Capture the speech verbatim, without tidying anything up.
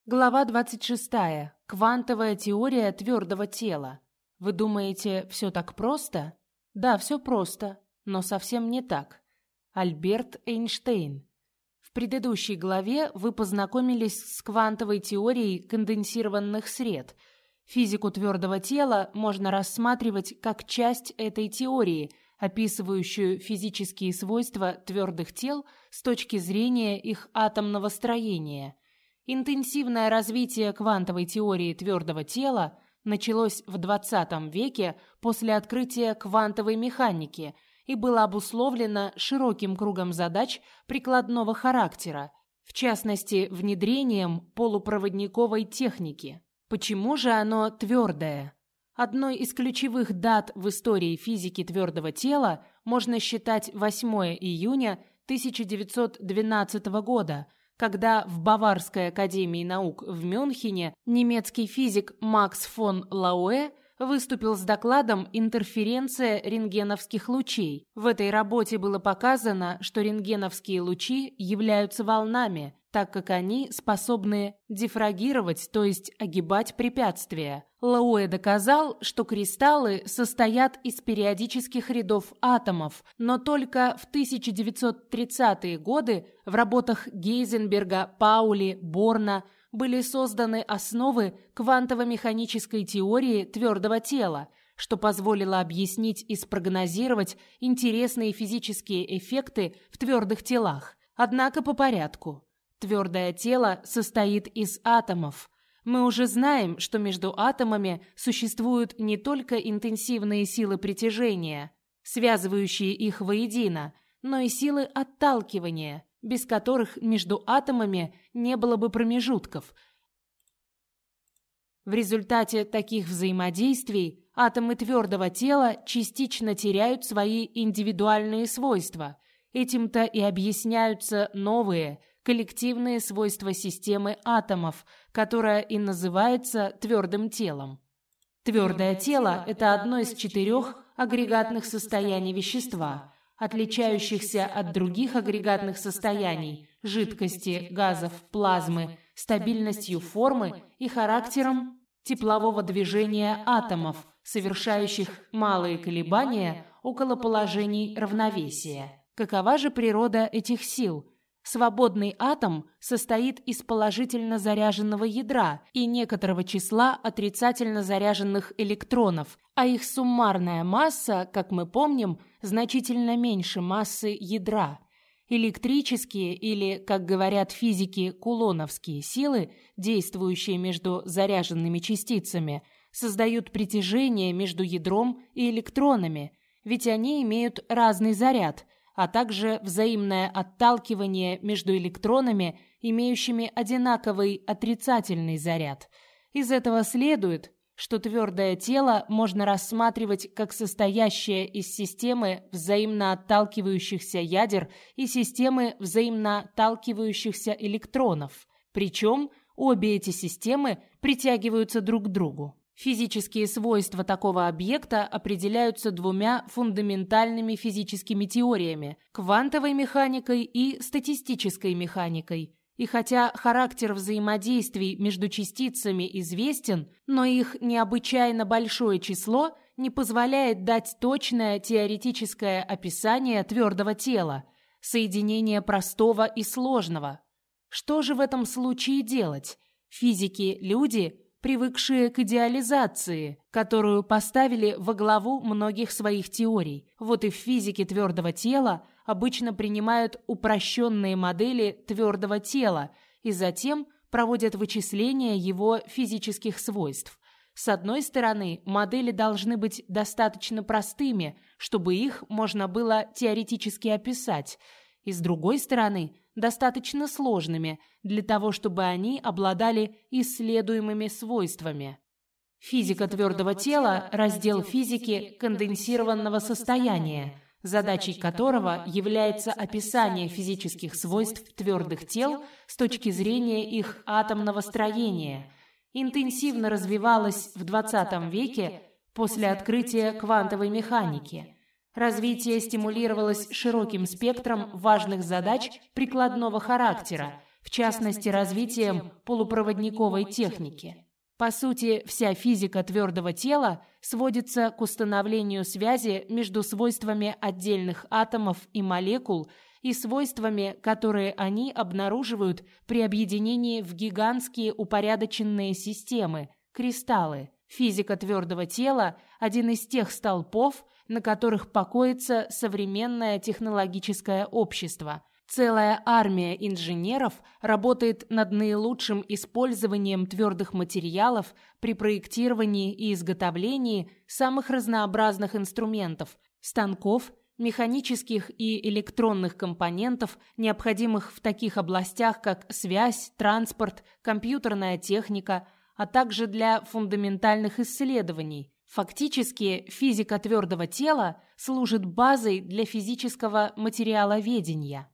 Глава двадцать шестая. Квантовая теория твердого тела. Вы думаете, все так просто? Да, все просто, но совсем не так. Альберт Эйнштейн. В предыдущей главе вы познакомились с квантовой теорией конденсированных сред. Физику твердого тела можно рассматривать как часть этой теории, описывающую физические свойства твердых тел с точки зрения их атомного строения. Интенсивное развитие квантовой теории твердого тела началось в двадцатом веке после открытия квантовой механики и было обусловлено широким кругом задач прикладного характера, в частности, внедрением полупроводниковой техники. Почему же оно твердое? Одной из ключевых дат в истории физики твердого тела можно считать восьмое июня тысяча девятьсот двенадцатого года, когда в Баварской академии наук в Мюнхене немецкий физик Макс фон Лауэ выступил с докладом «Интерференция рентгеновских лучей». В этой работе было показано, что рентгеновские лучи являются волнами, так как они способны дифрагировать, то есть огибать препятствия. Лауэ доказал, что кристаллы состоят из периодических рядов атомов, но только в тысяча девятьсот тридцатые годы в работах Гейзенберга, Паули, Борна были созданы основы квантово-механической теории твердого тела, что позволило объяснить и спрогнозировать интересные физические эффекты в твердых телах. Однако по порядку. Твердое тело состоит из атомов. Мы уже знаем, что между атомами существуют не только интенсивные силы притяжения, связывающие их воедино, но и силы отталкивания, без которых между атомами не было бы промежутков. В результате таких взаимодействий атомы твердого тела частично теряют свои индивидуальные свойства. Этим-то и объясняются новые, коллективные свойства системы атомов, которая и называется твердым телом. Твердое тело – это одно из четырех агрегатных состояний вещества, отличающихся от других агрегатных состояний – жидкости, газов, плазмы, стабильностью формы и характером теплового движения атомов, совершающих малые колебания около положений равновесия. Какова же природа этих сил? Свободный атом состоит из положительно заряженного ядра и некоторого числа отрицательно заряженных электронов, а их суммарная масса, как мы помним, значительно меньше массы ядра. Электрические или, как говорят физики, кулоновские силы, действующие между заряженными частицами, создают притяжение между ядром и электронами, ведь они имеют разный заряд, а также взаимное отталкивание между электронами, имеющими одинаковый отрицательный заряд. Из этого следует, что твердое тело можно рассматривать как состоящее из системы взаимно отталкивающихся ядер и системы взаимно отталкивающихся электронов. Причем обе эти системы притягиваются друг к другу. Физические свойства такого объекта определяются двумя фундаментальными физическими теориями – квантовой механикой и статистической механикой. И хотя характер взаимодействий между частицами известен, но их необычайно большое число не позволяет дать точное теоретическое описание твердого тела, соединение простого и сложного. Что же в этом случае делать? Физики-люди – привыкшие к идеализации, которую поставили во главу многих своих теорий. Вот и в физике твердого тела обычно принимают упрощенные модели твердого тела и затем проводят вычисления его физических свойств. С одной стороны, модели должны быть достаточно простыми, чтобы их можно было теоретически описать, и с другой стороны, достаточно сложными для того, чтобы они обладали исследуемыми свойствами. Физика твердого тела – раздел физики конденсированного состояния, задачей которого является описание физических свойств твердых тел с точки зрения их атомного строения. Интенсивно развивалась в двадцатом веке после открытия квантовой механики. Развитие стимулировалось широким спектром важных задач прикладного характера, в частности развитием полупроводниковой техники. По сути, вся физика твердого тела сводится к установлению связи между свойствами отдельных атомов и молекул и свойствами, которые они обнаруживают при объединении в гигантские упорядоченные системы – кристаллы. Физика твердого тела – один из тех столпов, на которых покоится современное технологическое общество. Целая армия инженеров работает над наилучшим использованием твердых материалов при проектировании и изготовлении самых разнообразных инструментов, станков, механических и электронных компонентов, необходимых в таких областях, как связь, транспорт, компьютерная техника, а также для фундаментальных исследований. Фактически, физика твердого тела служит базой для физического материаловедения.